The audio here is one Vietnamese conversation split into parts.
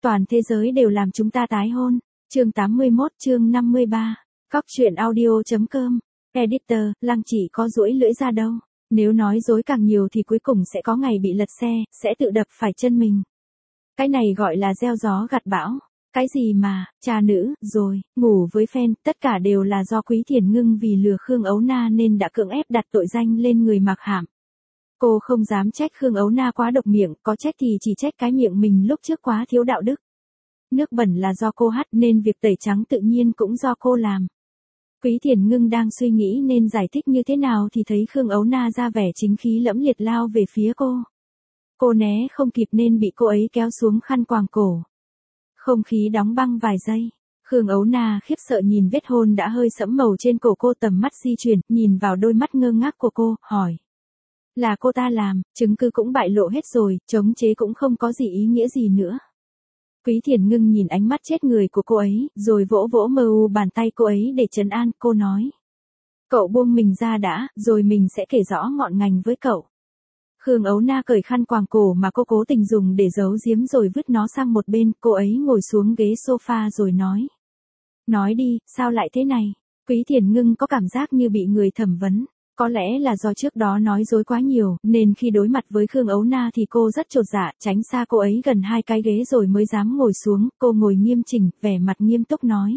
Toàn thế giới đều làm chúng ta tái hôn. Chương 81, chương 53. Cóc truyện audio.com. Editor, Lăng chỉ có duỗi lưỡi ra đâu. Nếu nói dối càng nhiều thì cuối cùng sẽ có ngày bị lật xe, sẽ tự đập phải chân mình. Cái này gọi là gieo gió gặt bão. Cái gì mà, cha nữ, rồi, ngủ với fan, tất cả đều là do Quý Thiền Ngưng vì lừa Khương Ấu Na nên đã cưỡng ép đặt tội danh lên người Mạc Hạm. Cô không dám trách Khương Ấu Na quá độc miệng, có trách thì chỉ trách cái miệng mình lúc trước quá thiếu đạo đức. Nước bẩn là do cô hắt nên việc tẩy trắng tự nhiên cũng do cô làm. Quý Thiền Ngưng đang suy nghĩ nên giải thích như thế nào thì thấy Khương Ấu Na ra vẻ chính khí lẫm liệt lao về phía cô. Cô né không kịp nên bị cô ấy kéo xuống khăn quàng cổ. Không khí đóng băng vài giây. Khương Ấu Na khiếp sợ nhìn vết hôn đã hơi sẫm màu trên cổ cô, tầm mắt di chuyển, nhìn vào đôi mắt ngơ ngác của cô, hỏi. Là cô ta làm, chứng cứ cũng bại lộ hết rồi, chống chế cũng không có gì ý nghĩa gì nữa. Quý Thiền Ngưng nhìn ánh mắt chết người của cô ấy, rồi vỗ vỗ mờ u bàn tay cô ấy để trấn an, cô nói. Cậu buông mình ra đã, rồi mình sẽ kể rõ ngọn ngành với cậu. Khương Ấu Na cởi khăn quàng cổ mà cô cố tình dùng để giấu giếm rồi vứt nó sang một bên, cô ấy ngồi xuống ghế sofa rồi nói. Nói đi, sao lại thế này? Quý Thiền Ngưng có cảm giác như bị người thẩm vấn. Có lẽ là do trước đó nói dối quá nhiều, nên khi đối mặt với Khương Ấu Na thì cô rất chột dạ, tránh xa cô ấy gần 2 cái ghế rồi mới dám ngồi xuống, cô ngồi nghiêm chỉnh, vẻ mặt nghiêm túc nói.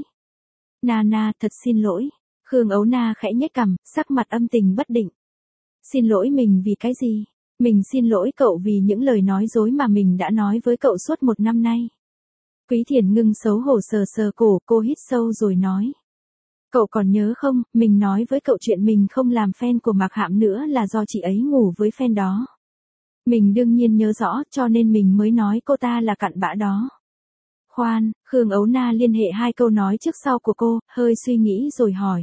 Na, thật xin lỗi. Khương Ấu Na khẽ nhếch cằm, sắc mặt âm tình bất định. Xin lỗi mình vì cái gì? Mình xin lỗi cậu vì những lời nói dối mà mình đã nói với cậu suốt 1 năm nay. Quý Thiền Ngưng xấu hổ sờ sờ cổ, cô hít sâu rồi nói. Cậu còn nhớ không, mình nói với cậu chuyện mình không làm fan của Mạc Hạm nữa là do chị ấy ngủ với fan đó. Mình đương nhiên nhớ rõ, cho nên mình mới nói cô ta là cặn bã đó. Khoan, Khương Ấu Na liên hệ 2 câu nói trước sau của cô, hơi suy nghĩ rồi hỏi.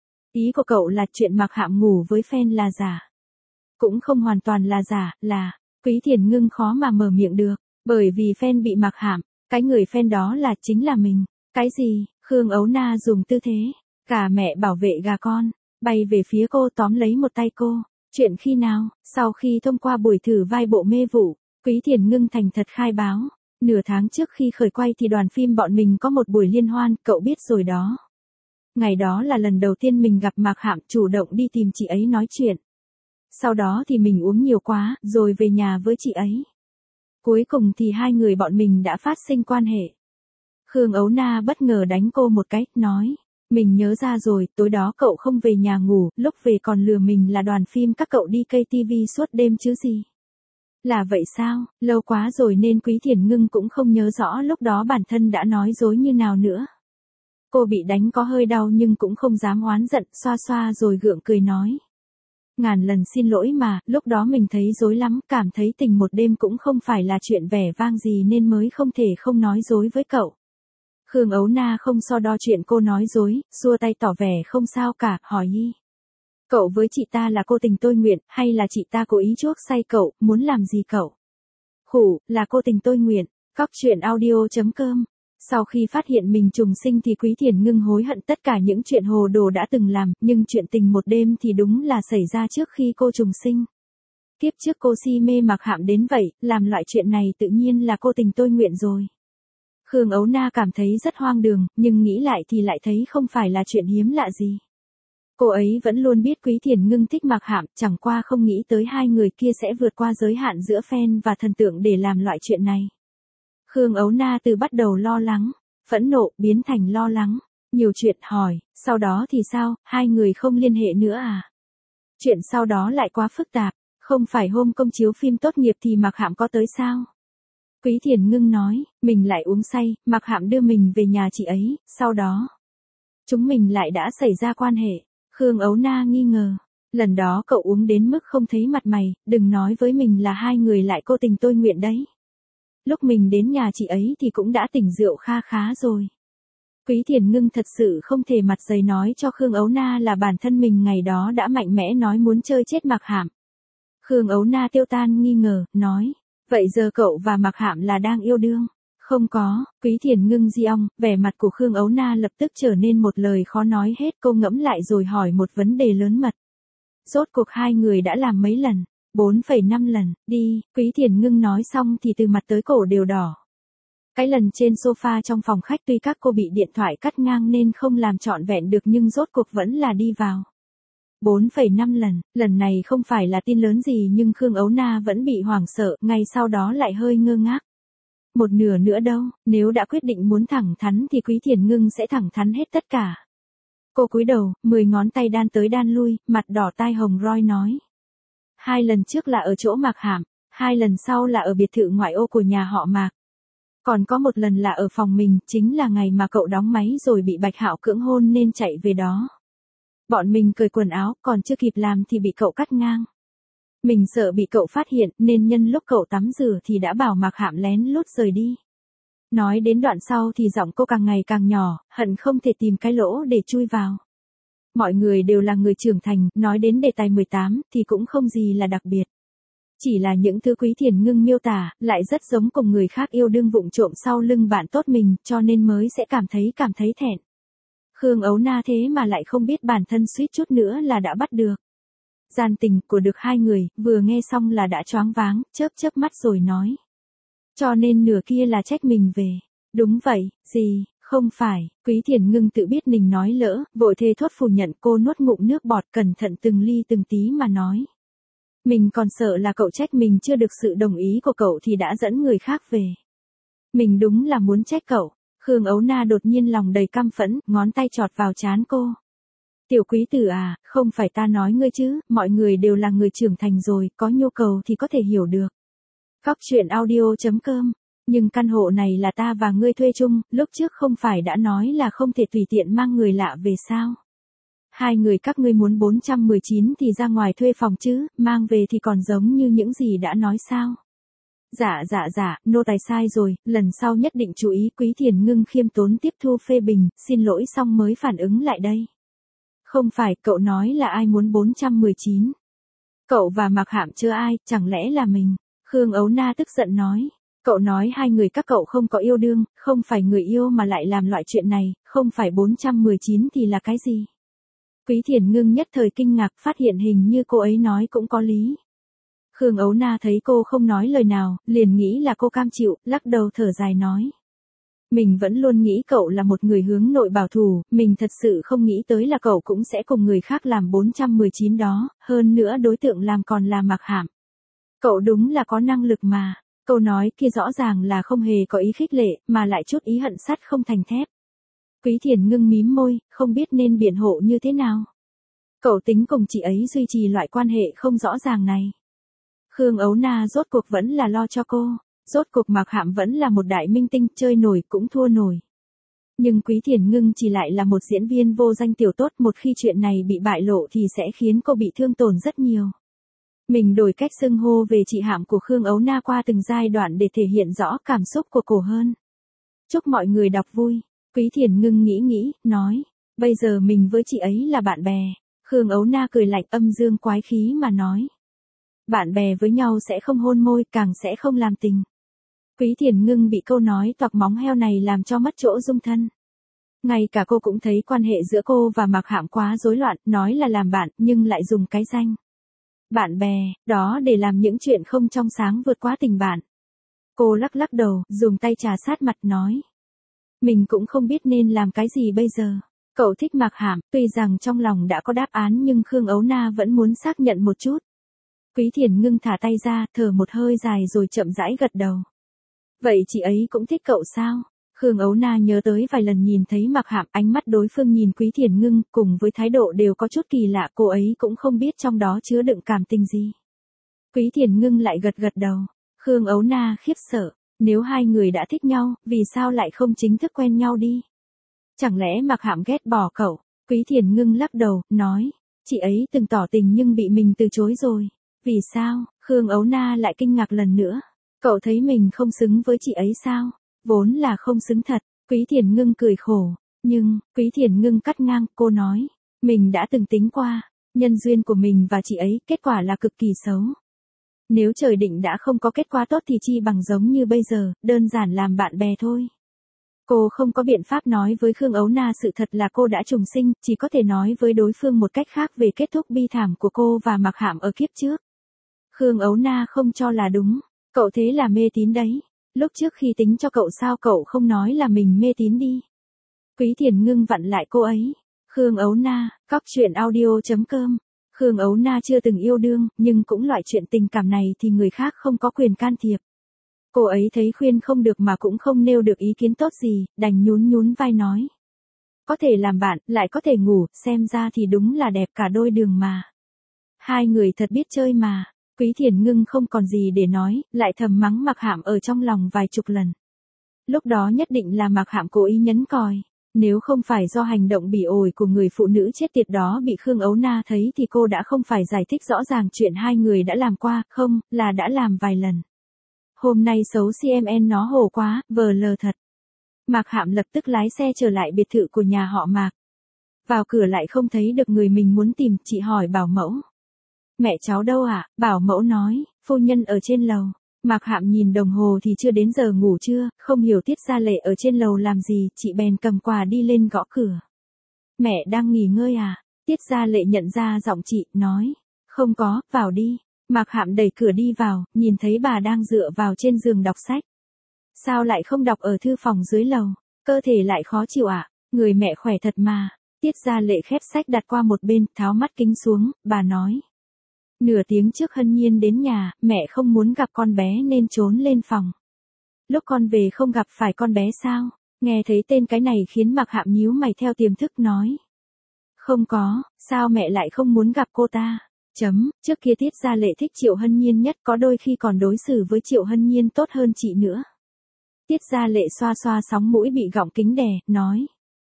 Ý của cậu là chuyện Mạc Hạm ngủ với fan là giả. Cũng không hoàn toàn là giả, là, Quý Thiền Ngưng khó mà mở miệng được, bởi vì fan bị Mạc Hạm, cái người fan đó là chính là mình. Cái gì? Khương Ấu Na dùng tư thế. Cả mẹ bảo vệ gà con, bay về phía cô tóm lấy một tay cô. Chuyện khi nào? Sau khi thông qua buổi thử vai bộ Mê Vụ, Quý Thiền Ngưng thành thật khai báo. Nửa tháng trước khi khởi quay thì đoàn phim bọn mình có một buổi liên hoan, cậu biết rồi đó. Ngày đó là lần đầu tiên mình gặp Mạc Hạm, chủ động đi tìm chị ấy nói chuyện. Sau đó thì mình uống nhiều quá, rồi về nhà với chị ấy. Cuối cùng thì 2 người bọn mình đã phát sinh quan hệ. Khương Ấu Na bất ngờ đánh cô một cái, nói. Mình nhớ ra rồi, tối đó cậu không về nhà ngủ, lúc về còn lừa mình là đoàn phim các cậu đi KTV suốt đêm chứ gì. Là vậy sao, lâu quá rồi nên Quý Thiền Ngưng cũng không nhớ rõ lúc đó bản thân đã nói dối như nào nữa. Cô bị đánh có hơi đau nhưng cũng không dám oán giận, xoa xoa rồi gượng cười nói. Ngàn lần xin lỗi mà, lúc đó mình thấy dối lắm, cảm thấy tình một đêm cũng không phải là chuyện vẻ vang gì nên mới không thể không nói dối với cậu. Khương Ấu Na không so đo chuyện cô nói dối, xua tay tỏ vẻ không sao cả, hỏi y. Cậu với chị ta là cô tình tôi nguyện, hay là chị ta cố ý chuốc say cậu, muốn làm gì cậu? Khủ, là cô tình tôi nguyện. Cóc truyện audio.com. Sau khi phát hiện mình trùng sinh thì Quý Thiền Ngưng hối hận tất cả những chuyện hồ đồ đã từng làm, nhưng chuyện tình một đêm thì đúng là xảy ra trước khi cô trùng sinh. Kiếp trước cô si mê Mạc Hạm đến vậy, làm loại chuyện này tự nhiên là cô tình tôi nguyện rồi. Khương Ấu Na cảm thấy rất hoang đường, nhưng nghĩ lại thì lại thấy không phải là chuyện hiếm lạ gì. Cô ấy vẫn luôn biết Quý Thiền Ngưng thích Mạc Hạm, chẳng qua không nghĩ tới 2 người kia sẽ vượt qua giới hạn giữa fan và thần tượng để làm loại chuyện này. Khương Ấu Na từ bắt đầu lo lắng, phẫn nộ biến thành lo lắng, nhiều chuyện hỏi, sau đó thì sao, 2 người không liên hệ nữa à? Chuyện sau đó lại quá phức tạp, không phải hôm công chiếu phim tốt nghiệp thì Mạc Hạm có tới sao? Quý Thiền Ngưng nói, mình lại uống say, Mạc Hạm đưa mình về nhà chị ấy, sau đó. Chúng mình lại đã xảy ra quan hệ. Khương Ấu Na nghi ngờ. Lần đó cậu uống đến mức không thấy mặt mày, đừng nói với mình là 2 người lại cô tình tôi nguyện đấy. Lúc mình đến nhà chị ấy thì cũng đã tỉnh rượu kha khá rồi. Quý Thiền Ngưng thật sự không thể mặt dày nói cho Khương Ấu Na là bản thân mình ngày đó đã mạnh mẽ nói muốn chơi chết Mạc Hạm. Khương Ấu Na tiêu tan nghi ngờ, nói. Vậy giờ cậu và Mạc Hạm là đang yêu đương? Không có, Quý Thiền Ngưng di ong, vẻ mặt của Khương Ấu Na lập tức trở nên một lời khó nói hết, cô ngẫm lại rồi hỏi một vấn đề lớn mật. Rốt cuộc 2 người đã làm mấy lần? 4,5 lần, đi, Quý Thiền Ngưng nói xong thì từ mặt tới cổ đều đỏ. Cái lần trên sofa trong phòng khách tuy các cô bị điện thoại cắt ngang nên không làm trọn vẹn được nhưng rốt cuộc vẫn là đi vào. 4,5 lần này không phải là tin lớn gì nhưng Khương Ấu Na vẫn bị hoảng sợ, ngay sau đó lại hơi ngơ ngác. Một nửa nữa đâu, nếu đã quyết định muốn thẳng thắn thì Quý Thiền Ngưng sẽ thẳng thắn hết tất cả. Cô cúi đầu, 10 ngón tay đan tới đan lui, mặt đỏ tai hồng roi nói. 2 lần trước là ở chỗ Mạc Hàm, 2 lần sau là ở biệt thự ngoại ô của nhà họ Mạc. Còn có một lần là ở phòng mình, chính là ngày mà cậu đóng máy rồi bị Bạch Hạo cưỡng hôn nên chạy về đó. Bọn mình cởi quần áo, còn chưa kịp làm thì bị cậu cắt ngang. Mình sợ bị cậu phát hiện nên nhân lúc cậu tắm rửa thì đã bảo Mạc Hàm lén lút rời đi. Nói đến đoạn sau thì giọng cô càng ngày càng nhỏ, hận không thể tìm cái lỗ để chui vào. Mọi người đều là người trưởng thành, nói đến đề tài 18 thì cũng không gì là đặc biệt. Chỉ là những thứ Quý Thiền Ngưng miêu tả, lại rất giống cùng người khác yêu đương vụng trộm sau lưng bạn tốt mình, cho nên mới sẽ cảm thấy thẹn. Khương Ấu Na thế mà lại không biết bản thân suýt chút nữa là đã bắt được. Gian tình của được 2 người, vừa nghe xong là đã choáng váng, chớp mắt rồi nói. Cho nên nửa kia là trách mình về. Đúng vậy, gì, không phải, Quý Thiền Ngưng tự biết mình nói lỡ, vội thề thốt phủ nhận. Cô nuốt ngụm nước bọt cẩn thận từng ly từng tí mà nói. Mình còn sợ là cậu trách mình chưa được sự đồng ý của cậu thì đã dẫn người khác về. Mình đúng là muốn trách cậu. Khương Ấu Na đột nhiên lòng đầy căm phẫn, ngón tay chọt vào trán cô. Tiểu quý tử à, không phải ta nói ngươi chứ, mọi người đều là người trưởng thành rồi, có nhu cầu thì có thể hiểu được. Cóc truyện audio.com. Nhưng căn hộ này là ta và ngươi thuê chung, lúc trước không phải đã nói là không thể tùy tiện mang người lạ về sao? 2 người các ngươi muốn 419 thì ra ngoài thuê phòng chứ, mang về thì còn giống như những gì đã nói sao? Dạ, nô tài sai rồi, lần sau nhất định chú ý. Quý Thiền Ngưng khiêm tốn tiếp thu phê bình, xin lỗi xong mới phản ứng lại đây. Không phải, cậu nói là ai muốn 419? Cậu và Mạc Hàm chưa ai, chẳng lẽ là mình? Khương Ấu Na tức giận nói. Cậu nói 2 người các cậu không có yêu đương, không phải người yêu mà lại làm loại chuyện này, không phải 419 thì là cái gì? Quý Thiền Ngưng nhất thời kinh ngạc, phát hiện hình như cô ấy nói cũng có lý. Khương Ấu Na thấy cô không nói lời nào, liền nghĩ là cô cam chịu, lắc đầu thở dài nói. Mình vẫn luôn nghĩ cậu là một người hướng nội bảo thủ, mình thật sự không nghĩ tới là cậu cũng sẽ cùng người khác làm 419 đó, hơn nữa đối tượng làm còn là Mạc Hàm. Cậu đúng là có năng lực mà, câu nói kia rõ ràng là không hề có ý khích lệ, mà lại chút ý hận sắt không thành thép. Quý Thiền Ngưng mím môi, không biết nên biện hộ như thế nào. Cậu tính cùng chị ấy duy trì loại quan hệ không rõ ràng này. Khương Ấu Na rốt cuộc vẫn là lo cho cô, rốt cuộc Mạc Hàm vẫn là một đại minh tinh, chơi nổi cũng thua nổi. Nhưng Quý Thiền Ngưng chỉ lại là một diễn viên vô danh tiểu tốt, một khi chuyện này bị bại lộ thì sẽ khiến cô bị thương tổn rất nhiều. Mình đổi cách xưng hô về chị Hàm của Khương Ấu Na qua từng giai đoạn để thể hiện rõ cảm xúc của cô hơn. Chúc mọi người đọc vui. Quý Thiền Ngưng nghĩ, nói, bây giờ mình với chị ấy là bạn bè. Khương Ấu Na cười lạnh âm dương quái khí mà nói. Bạn bè với nhau sẽ không hôn môi, càng sẽ không làm tình. Quý Thiền Ngưng bị câu nói toạc móng heo này làm cho mất chỗ dung thân. Ngay cả cô cũng thấy quan hệ giữa cô và Mạc Hàm quá rối loạn, nói là làm bạn, nhưng lại dùng cái danh bạn bè, đó để làm những chuyện không trong sáng vượt quá tình bạn. Cô lắc đầu, dùng tay trà sát mặt nói. Mình cũng không biết nên làm cái gì bây giờ. Cậu thích Mạc Hàm, tuy rằng trong lòng đã có đáp án nhưng Khương Ấu Na vẫn muốn xác nhận một chút. Quý Thiền Ngưng thả tay ra, thở một hơi dài rồi chậm rãi gật đầu. Vậy chị ấy cũng thích cậu sao? Khương Ấu Na nhớ tới vài lần nhìn thấy Mạc Hàm, ánh mắt đối phương nhìn Quý Thiền Ngưng, cùng với thái độ đều có chút kỳ lạ, cô ấy cũng không biết trong đó chứa đựng cảm tình gì. Quý Thiền Ngưng lại gật đầu. Khương Ấu Na khiếp sợ, nếu 2 người đã thích nhau, vì sao lại không chính thức quen nhau đi? Chẳng lẽ Mạc Hàm ghét bỏ cậu? Quý Thiền Ngưng lắc đầu, nói, chị ấy từng tỏ tình nhưng bị mình từ chối rồi. Vì sao? Khương Ấu Na lại kinh ngạc lần nữa. Cậu thấy mình không xứng với chị ấy sao? Vốn là không xứng thật. Quý Thiền Ngưng cười khổ. Nhưng, Quý Thiền Ngưng cắt ngang, cô nói. Mình đã từng tính qua. Nhân duyên của mình và chị ấy, kết quả là cực kỳ xấu. Nếu trời định đã không có kết quả tốt thì chi bằng giống như bây giờ, đơn giản làm bạn bè thôi. Cô không có biện pháp nói với Khương Ấu Na sự thật là cô đã trùng sinh, chỉ có thể nói với đối phương một cách khác về kết thúc bi thảm của cô và Mạc Hàm ở kiếp trước. Khương Ấu Na không cho là đúng. Cậu thế là mê tín đấy. Lúc trước khi tính cho cậu sao cậu không nói là mình mê tín đi. Quý Thiền Ngưng vặn lại cô ấy. Khương Ấu Na, cóc truyện audio.com. Khương Ấu Na chưa từng yêu đương, nhưng cũng loại chuyện tình cảm này thì người khác không có quyền can thiệp. Cô ấy thấy khuyên không được mà cũng không nêu được ý kiến tốt gì, đành nhún nhún vai nói. Có thể làm bạn, lại có thể ngủ, xem ra thì đúng là đẹp cả đôi đường mà. Hai người thật biết chơi mà. Quý Thiền Ngưng không còn gì để nói, lại thầm mắng Mạc Hạm ở trong lòng vài chục lần. Lúc đó nhất định là Mạc Hạm cố ý nhấn còi. Nếu không phải do hành động bỉ ổi của người phụ nữ chết tiệt đó bị Khương Ấu Na thấy thì cô đã không phải giải thích rõ ràng chuyện hai người đã làm qua, không, là đã làm vài lần. Hôm nay xấu CMN nó hồ quá, vờ lờ thật. Mạc Hạm lập tức lái xe trở lại biệt thự của nhà họ Mạc. Vào cửa lại không thấy được người mình muốn tìm, chị hỏi bảo mẫu. Mẹ cháu đâu ạ? Bảo mẫu nói, phu nhân ở trên lầu. Mạc Hạm nhìn đồng hồ thì chưa đến giờ ngủ trưa, không hiểu Tiết Gia Lệ ở trên lầu làm gì, chị bèn cầm quà đi lên gõ cửa. Mẹ đang nghỉ ngơi à? Tiết Gia Lệ nhận ra giọng chị, nói. Không có, vào đi. Mạc Hạm đẩy cửa đi vào, nhìn thấy bà đang dựa vào trên giường đọc sách. Sao lại không đọc ở thư phòng dưới lầu? Cơ thể lại khó chịu ạ? Người mẹ khỏe thật mà. Tiết Gia Lệ khép sách đặt qua một bên, tháo mắt kính xuống, bà nói. Nửa tiếng trước Hân Nhiên đến nhà, mẹ không muốn gặp con bé nên trốn lên phòng. Lúc con về không gặp phải con bé sao? Nghe thấy tên cái này khiến Mạc Hạm nhíu mày theo tiềm thức nói. Không có, sao mẹ lại không muốn gặp cô ta? Trước kia Tiết Gia Lệ thích Triệu Hân Nhiên nhất, có đôi khi còn đối xử với Triệu Hân Nhiên tốt hơn chị nữa. Tiết Gia Lệ xoa xoa sóng mũi bị gọng kính đè, nói.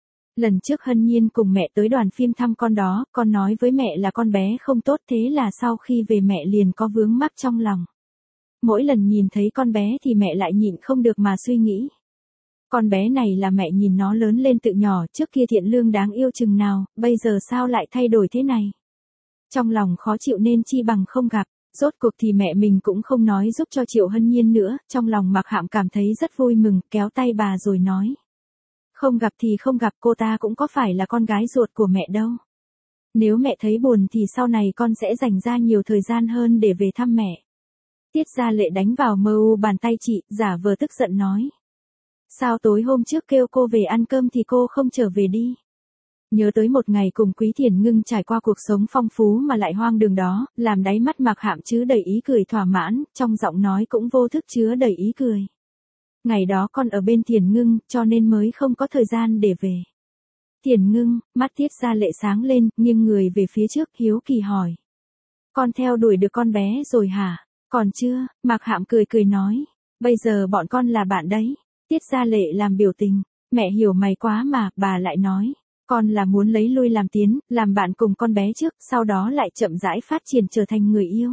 Lần trước Hân Nhiên cùng mẹ tới đoàn phim thăm con đó, con nói với mẹ là con bé không tốt, thế là sau khi về mẹ liền có vướng mắc trong lòng. Mỗi lần nhìn thấy con bé thì mẹ lại nhịn không được mà suy nghĩ. Con bé này là mẹ nhìn nó lớn lên từ nhỏ, trước kia thiện lương đáng yêu chừng nào, bây giờ sao lại thay đổi thế này? Trong lòng khó chịu nên chi bằng không gặp. Rốt cuộc thì mẹ mình cũng không nói giúp cho Triệu Hân Nhiên nữa, trong lòng Mạc Hạm cảm thấy rất vui mừng, kéo tay bà rồi nói. Không gặp thì không gặp, cô ta cũng có phải là con gái ruột của mẹ đâu. Nếu mẹ thấy buồn thì sau này con sẽ dành ra nhiều thời gian hơn để về thăm mẹ. Tiết Gia Lệ đánh vào MU bàn tay chị, giả vờ tức giận nói. Sao tối hôm trước kêu cô về ăn cơm thì cô không trở về đi? Nhớ tới một ngày cùng Quý Thiền Ngưng trải qua cuộc sống phong phú mà lại hoang đường đó, làm đáy mắt Mạc Hạm chứa đầy ý cười thỏa mãn, trong giọng nói cũng vô thức chứa đầy ý cười. Ngày đó con ở bên Thiền Ngưng, cho nên mới không có thời gian để về. Thiền Ngưng, mắt Tiết Gia Lệ sáng lên, nghiêng người về phía trước, hiếu kỳ hỏi. Con theo đuổi được con bé rồi hả? Còn chưa, Mạc Hạm cười cười nói. Bây giờ bọn con là bạn đấy. Tiết Gia Lệ làm biểu tình. Mẹ hiểu mày quá mà, bà lại nói. Con là muốn lấy lui làm tiến, làm bạn cùng con bé trước, sau đó lại chậm rãi phát triển trở thành người yêu.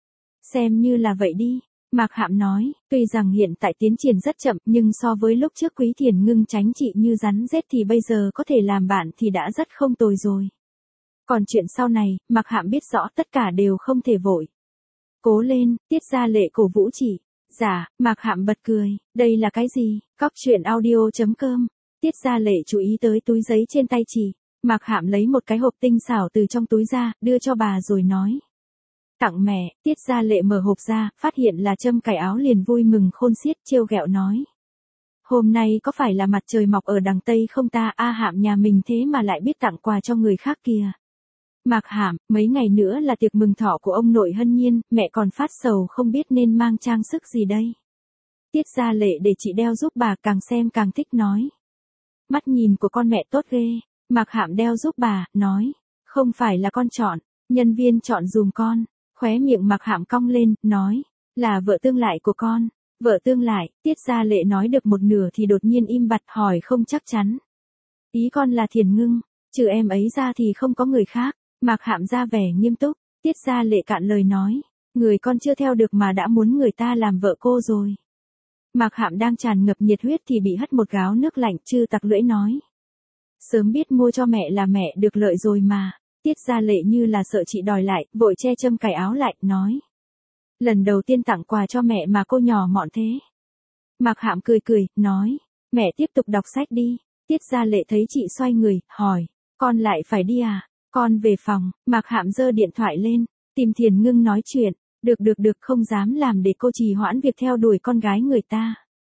Xem như là vậy đi. Mạc Hạm nói, tuy rằng hiện tại tiến triển rất chậm nhưng so với lúc trước Quý Thiền Ngưng tránh chị như rắn rết thì bây giờ có thể làm bạn thì đã rất không tồi rồi. Còn chuyện sau này, Mạc Hạm biết rõ tất cả đều không thể vội. Cố lên, Tiết Gia Lệ cổ vũ chị. Dạ, Mạc Hạm bật cười, đây là cái gì? Cóc truyện audio.com. Tiết Gia Lệ chú ý tới túi giấy trên tay chị. Mạc Hạm lấy một cái hộp tinh xảo từ trong túi ra, đưa cho bà rồi nói. Tặng mẹ. Tiết Gia Lệ mở hộp ra, phát hiện là châm cài áo liền vui mừng khôn xiết, trêu ghẹo nói. Hôm nay có phải là mặt trời mọc ở đằng Tây không ta? A Hạm nhà mình thế mà lại biết tặng quà cho người khác kìa. Mạc Hạm, mấy ngày nữa là tiệc mừng thọ của ông nội Hân Nhiên, mẹ còn phát sầu không biết nên mang trang sức gì đây. Tiết Gia Lệ để chị đeo giúp bà, càng xem càng thích nói. Mắt nhìn của con mẹ tốt ghê. Mạc Hạm đeo giúp bà, nói. Không phải là con chọn, nhân viên chọn dùm con. Khóe miệng Mạc Hạm cong lên, nói. Là vợ tương lai của con. Vợ tương lai. Tiết Gia Lệ nói được một nửa thì đột nhiên im bặt, hỏi không chắc chắn. Ý con là Thiền Ngưng, trừ em ấy ra thì không có người khác. Mạc Hạm ra vẻ nghiêm túc. Tiết Gia Lệ cạn lời nói. Người con chưa theo được mà đã muốn người ta làm vợ cô rồi. Mạc Hạm đang tràn ngập nhiệt huyết thì bị hất một gáo nước lạnh, chư tặc lưỡi nói. Sớm biết mua cho mẹ là mẹ được lợi rồi mà. Tiết Gia Lệ như là sợ chị đòi lại, vội che châm cài áo lại, nói. Lần đầu tiên tặng quà cho mẹ mà cô nhỏ mọn thế. Mạc Hạm cười cười, nói. Mẹ tiếp tục đọc sách đi. Tiết Gia Lệ thấy chị xoay người, hỏi. Con lại phải đi à? Con về phòng. Mạc Hạm giơ điện thoại lên, tìm Thiền Ngưng nói chuyện. Được, không dám làm để cô trì hoãn việc theo đuổi con gái người ta.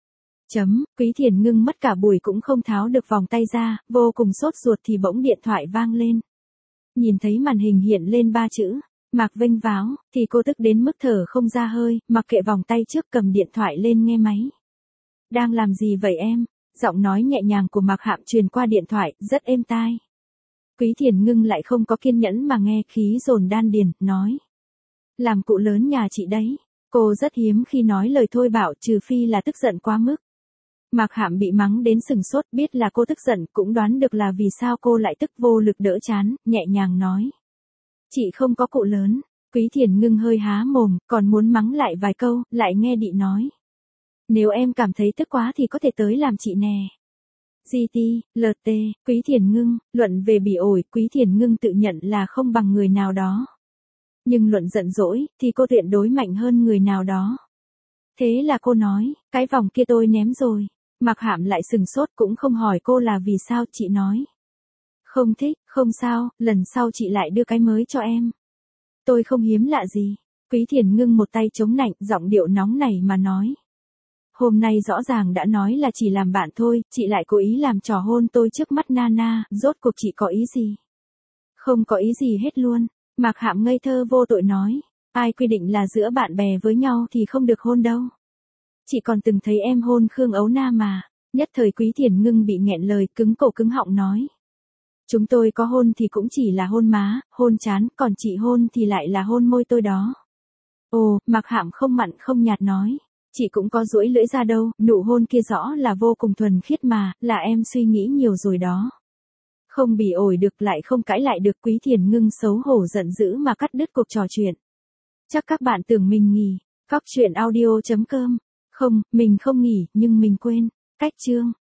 Quý Thiền Ngưng mất cả buổi cũng không tháo được vòng tay ra, vô cùng sốt ruột thì bỗng điện thoại vang lên. Nhìn thấy màn hình hiện lên 3 chữ, Mạc Vênh Váo, thì cô tức đến mức thở không ra hơi, mặc kệ vòng tay trước cầm điện thoại lên nghe máy. Đang làm gì vậy em? Giọng nói nhẹ nhàng của Mạc Hạm truyền qua điện thoại, rất êm tai. Quý Thiền Ngưng lại không có kiên nhẫn mà nghe, khí dồn đan điền, nói. Làm cụ lớn nhà chị đấy. Cô rất hiếm khi nói lời thôi bảo, trừ phi là tức giận quá mức. Mạc Hạm bị mắng đến sừng sốt, biết là cô tức giận, cũng đoán được là vì sao cô lại tức, vô lực đỡ chán, nhẹ nhàng nói. Chị không có cụ lớn. Quý Thiền Ngưng hơi há mồm, còn muốn mắng lại vài câu, lại nghe Đị nói. Nếu em cảm thấy tức quá thì có thể tới làm chị nè. GT, LT, Quý Thiền Ngưng, luận về bị ổi, Quý Thiền Ngưng tự nhận là không bằng người nào đó. Nhưng luận giận dỗi, thì cô tuyệt đối mạnh hơn người nào đó. Thế là cô nói, cái vòng kia tôi ném rồi. Mạc Hạm lại sừng sốt, cũng không hỏi cô là vì sao, chị nói. Không thích, không sao, lần sau chị lại đưa cái mới cho em. Tôi không hiếm lạ gì. Quý Thiền Ngưng một tay chống nạnh, giọng điệu nóng nảy mà nói. Hôm nay rõ ràng đã nói là chỉ làm bạn thôi, chị lại cố ý làm trò hôn tôi trước mắt Nana, rốt cuộc chị có ý gì? Không có ý gì hết luôn. Mạc Hạm ngây thơ vô tội nói. Ai quy định là giữa bạn bè với nhau thì không được hôn đâu. Chị còn từng thấy em hôn Khương Ấu Na mà. Nhất thời Quý Thiền Ngưng bị nghẹn lời, cứng cổ cứng họng nói. Chúng tôi có hôn thì cũng chỉ là hôn má, hôn trán, còn chị hôn thì lại là hôn môi tôi đó. Ồ, Mạc Hạm không mặn không nhạt nói. Chị cũng có duỗi lưỡi ra đâu, nụ hôn kia rõ là vô cùng thuần khiết mà, là em suy nghĩ nhiều rồi đó. Không bỉ ổi được, lại không cãi lại được. Quý Thiền Ngưng xấu hổ giận dữ mà cắt đứt cuộc trò chuyện. Chắc các bạn tưởng mình nghỉ. Cóc truyện audio.com. Không, mình không nghỉ, nhưng mình quên. Cách chương.